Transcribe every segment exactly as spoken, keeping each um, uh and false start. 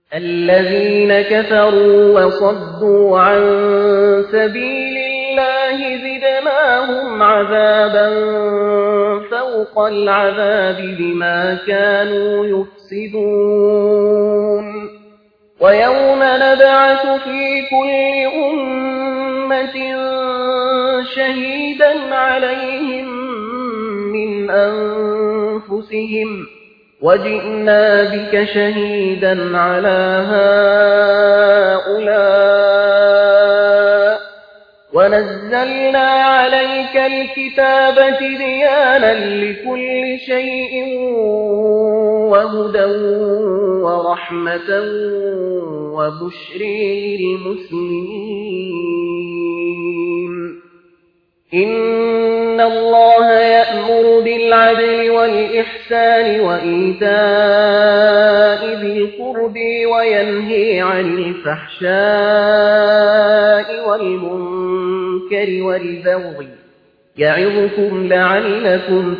الذين كفروا وصدوا عن سبيل الله زدناهم عذابا فوق العذاب بما كانوا يفسدون ويوم نبعث في كل أمة شهيدا عليهم من أنفسهم وجئنا بك شهيدا على هؤلاء ونزلنا عليك الكتاب تبيانا لكل شيء وهدى ورحمة وبشرى للمسلمين إن الله يأمر بالعدل والإحسان وإيتاء ذي القرب وينهي عن الفحشاء والمنكر والبغي يعظكم لعلكم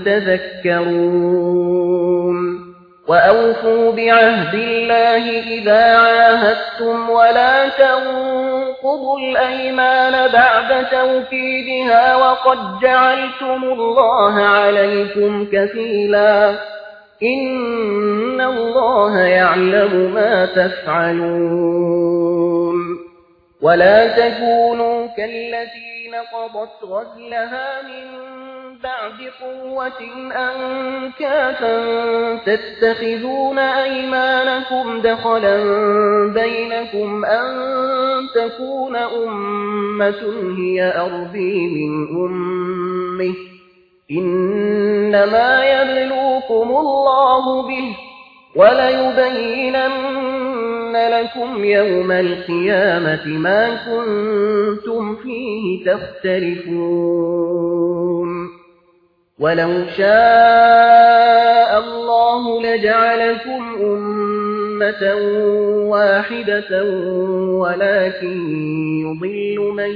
تذكرون وأوفوا بعهد الله إذا عاهدتم ولا تنقضوا الأيمان بعد توكيدها وقد جعلتم الله عليكم كفيلا إن الله يعلم ما تفعلون ولا تكونوا كالتي نقضت غزلها من بعد قوة أنكاثا تتخذون أيمانكم دخلا بينكم أن تكون أمة هي أرضي من أمه إنما يبلوكم الله به وليبينن لكم يوم القيامة ما كنتم فيه تختلفون ولو شاء الله لجعلكم أمة واحدة ولكن يضل من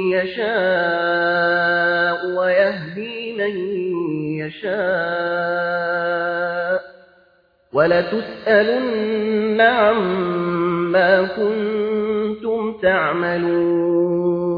يشاء ويهدي من يشاء ولتسألن عما كنتم تعملون